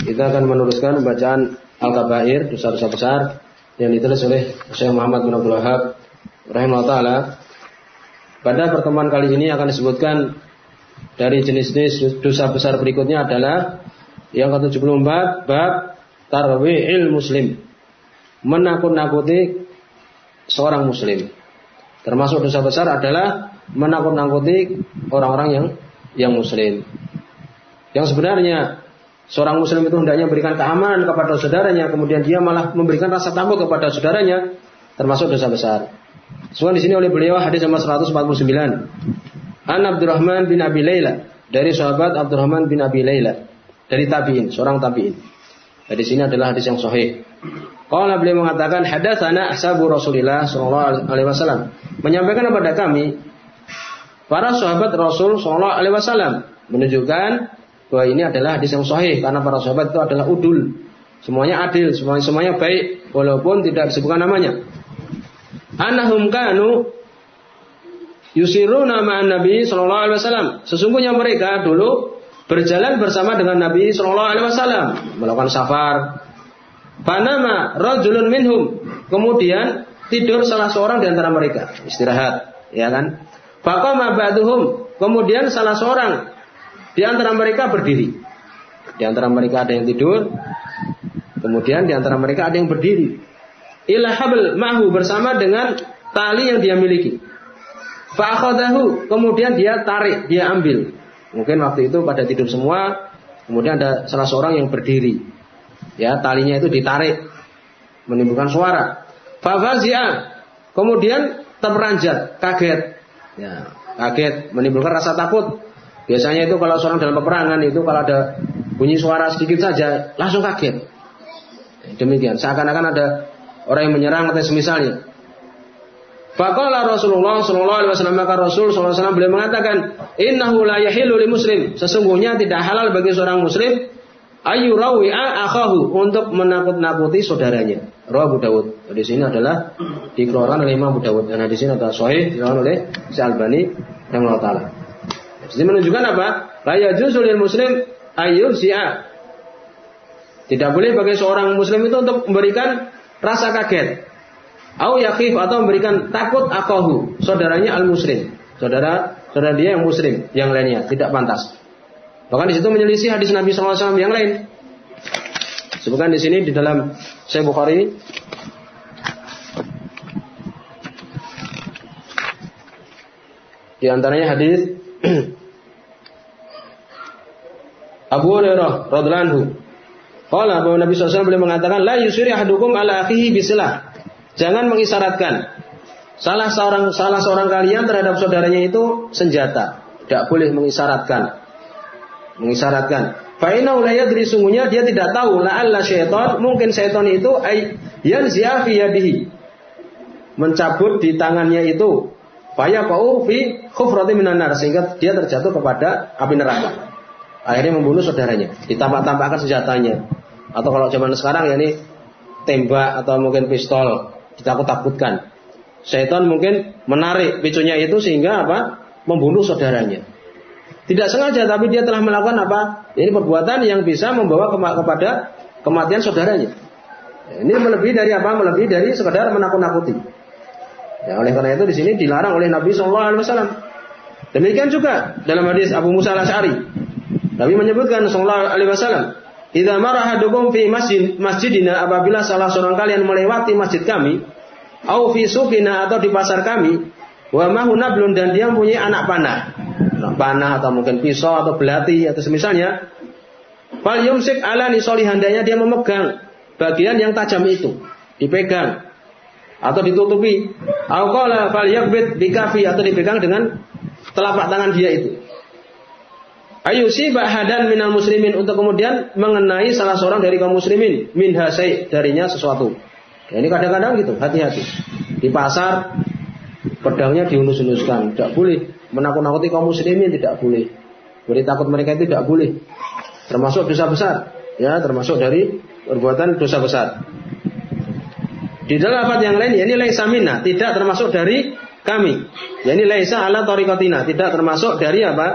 Kita akan meneruskan bacaan Al-Kabair, dosa-dosa besar yang ditulis oleh Syekh Muhammad bin Abdul Wahhab rahimahullah taala. Pada pertemuan kali ini akan disebutkan dari jenis-jenis dosa besar berikutnya adalah yang ke-74, bab tarwihil muslim, menakut-nakuti seorang muslim. Termasuk dosa besar adalah menakut-nakuti orang-orang yang muslim. Yang sebenarnya seorang muslim itu hendaknya memberikan keamanan kepada saudaranya, kemudian dia malah memberikan rasa takut kepada saudaranya, termasuk dosa besar. Soal di sini oleh beliau hadis nomor 149. An Abdurrahman bin Abi Laila, dari sahabat Abdurrahman bin Abi Laila, dari tabi'in, seorang tabi'in. Hadis ini adalah hadis yang sahih. Qala beliau mengatakan hadatsana ashabu Rasulillah sallallahu alaihi wasallam, menyampaikan kepada kami para sahabat Rasul sallallahu alaihi wasallam, menunjukkan bahwa ini adalah hadis yang sahih karena para sahabat itu adalah udul, semuanya adil, semuanya baik walaupun tidak disebutkan namanya. Annahum kanu yusiruna ma'an Nabi sallallahu alaihi wasallam, sesungguhnya mereka dulu berjalan bersama dengan Nabi sallallahu alaihi wasallam, melakukan safar. Panama rajulun minhum, kemudian tidur salah seorang di antara mereka, istirahat, ya kan? Faqama ba'duhum, kemudian salah seorang di antara mereka berdiri. Di antara mereka ada yang tidur, kemudian di antara mereka ada yang berdiri. Ila habl ma'hu, bersama dengan tali yang dia miliki. Fa akhadahu, kemudian dia tarik, dia ambil. Mungkin waktu itu pada tidur semua, kemudian ada salah seorang yang berdiri. Ya, talinya itu ditarik, menimbulkan suara. Fa fazi'a, kemudian terperanjat, kaget. Ya, kaget, menimbulkan rasa takut. Biasanya itu kalau seorang dalam peperangan itu kalau ada bunyi suara sedikit saja langsung kaget. Demikian, seakan-akan ada orang yang menyerang atau semisalnya. Faqala Rasulullah sallallahu alaihi wasallam, maka Rasul sallallahu alaihi wasallam beliau mengatakan, innahu la yahillu lil muslim, sesungguhnya tidak halal bagi seorang muslim ayyurawi'a akhahu, untuk menakut-nakuti saudaranya. Rawahu Abu Dawud. Di sini adalah dikeluarkan oleh Imam Abu Dawud, dan di sini adalah sahih dikeluarkan oleh Syekh Albani rahimahullah taala. Jadi menunjukkan apa? La yajuzu lil muslim ayyuzi'a. Tidak boleh bagi seorang muslim itu untuk memberikan rasa kaget, au yakhif, atau memberikan takut akahu, saudaranya al-muslim, saudara dia yang muslim, yang lainnya tidak pantas. Bahkan di situ menyelisih hadis Nabi sallallahu alaihi wasallam yang lain. Sebutkan di sini di dalam Sahih Bukhari. Di antaranya hadis Abu Hurairah radhiyallahu anhu. Qala, bahwa Nabi sallallahu alaihi wasallam beliau mengatakan, la yusiri ahadukum ala akhihi bisilah. Jangan mengisyaratkan salah seorang kalian terhadap saudaranya itu senjata. Tidak boleh mengisyaratkan. Fa innahu la yadri, sungguhnya dia tidak tahu, la'alla syaitan, mungkin syaitan itu yanzi'a fi yadihi, mencabut di tangannya itu, fayaqau fi khufrati minan nar, sehingga dia terjatuh kepada api neraka. Akhirnya membunuh saudaranya, ditampak-tampakkan senjatanya. Atau kalau zaman sekarang ya ini tembak atau mungkin pistol, ditakut-takutkan. Syaitan mungkin menarik picunya itu sehingga apa? Membunuh saudaranya. Tidak sengaja, tapi dia telah melakukan apa? Ini perbuatan yang bisa membawa kepada kematian saudaranya. Ini melebihi dari apa? Melebihi dari sekedar menakut-nakuti. Ya, oleh karena itu di sini dilarang oleh Nabi SAW. Demikian juga dalam hadis Abu Musa al-Asy'ari. Nabi menyebutkan sallallahu alaihi wasallam, "Idza marra ahadukum fi masjidina, apabila salah seorang kalian melewati masjid kami, au fi suqina, atau di pasar kami, wa mahu nablun, dan dia mempunyai anak panah atau mungkin pisau atau belati atau semisalnya, fal yumsik ala nisoli, hendaknya dia memegang bagian yang tajam itu, dipegang atau ditutupi, au qala fal yakbit bikafi, atau dipegang dengan telapak tangan dia itu. Ayusiba hadan minal muslimin, untuk kemudian mengenai salah seorang dari kaum muslimin, min hasai, darinya sesuatu. Ya, ini kadang-kadang gitu, hati-hati. Di pasar pedangnya dihunus-hunuskan, tidak boleh. Menakut-nakuti kaum muslimin tidak boleh. Beri takut mereka itu tidak boleh. Termasuk dosa besar, ya, termasuk dari perbuatan dosa besar. Di dalam lafaz yang lain, ya, ini laisa minna, tidak termasuk dari kami. Ya, ini laisa ala tariqatina, tidak termasuk dari apa?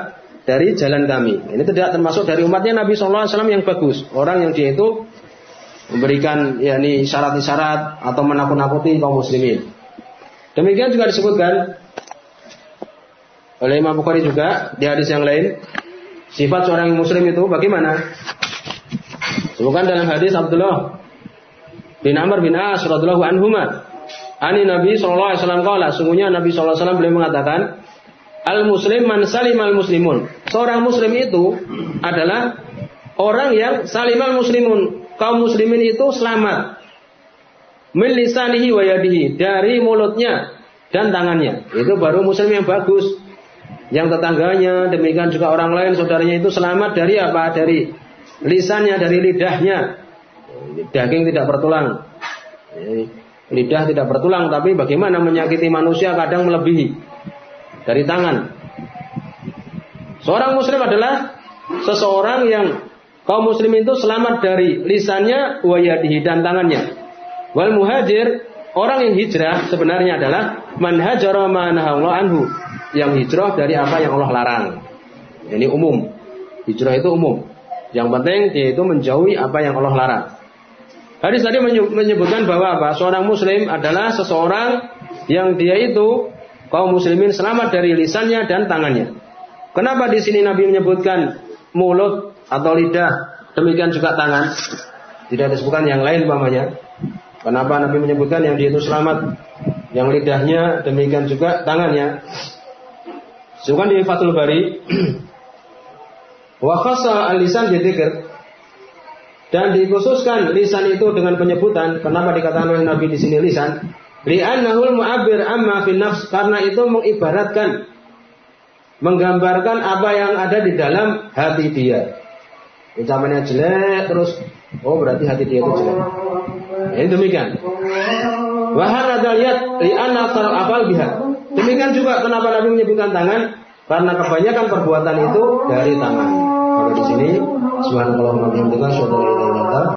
dari jalan kami. Ini tidak termasuk dari umatnya Nabi SAW yang bagus. Orang yang dia itu memberikan yakni syarat-syarat atau menakut-nakuti kaum muslimin. Demikian juga disebutkan oleh Imam Bukhari juga di hadis yang lain, sifat seorang muslim itu bagaimana? Disebutkan dalam hadis Abdullah bin Amr bin As radhiyallahu anhuma, ani Nabi sallallahu alaihi wasallam qala, sungguhnya Nabi sallallahu alaihi wasallam beliau mengatakan, al muslim man salimal muslimun. Seorang muslim itu adalah orang yang salimal muslimun. Kaum muslimin itu selamat min lisanihi wa yadihi, dari mulutnya dan tangannya. Itu baru muslim yang bagus. Yang tetangganya, demikian juga orang lain, saudaranya itu selamat dari apa? Dari lisannya, dari lidahnya. Daging tidak bertulang. Lidah tidak bertulang, tapi bagaimana menyakiti manusia kadang melebihi dari tangan. Seorang muslim adalah seseorang yang kaum muslim itu selamat dari lisannya, wa yadihi, dan tangannya. Wal muhajir, orang yang hijrah sebenarnya adalah man hajara ma nahallahu anhu, yang hijrah dari apa yang Allah larang. Ini umum. Hijrah itu umum. Yang penting dia itu menjauhi apa yang Allah larang. Hadis tadi menyebutkan bahwa apa? Seorang muslim adalah seseorang yang dia itu kaum muslimin selamat dari lisannya dan tangannya. Kenapa di sini Nabi menyebutkan mulut atau lidah, demikian juga tangan? Tidak disebutkan yang lain umpamanya. Kenapa Nabi menyebutkan yang dia itu selamat, yang lidahnya, demikian juga tangannya? Disebutkan di Fathul Bari, wa khassa al-lisan bidzikr, dan dikhususkan lisan itu dengan penyebutan. Kenapa dikatakan oleh Nabi di sini lisan? Li'annahul mu'abbir amma fil nafs, karena itu mengibaratkan, menggambarkan apa yang ada di dalam hati dia. Ucapannya jelek terus, oh berarti hati dia itu jelek. Ini demikian. Wa hadza yad li'anna afal biha. Demikian juga kenapa Nabi menyebutkan tangan, karena kebanyakan perbuatan itu dari tangan. Maka di sini subhanallah wa bihamdihi,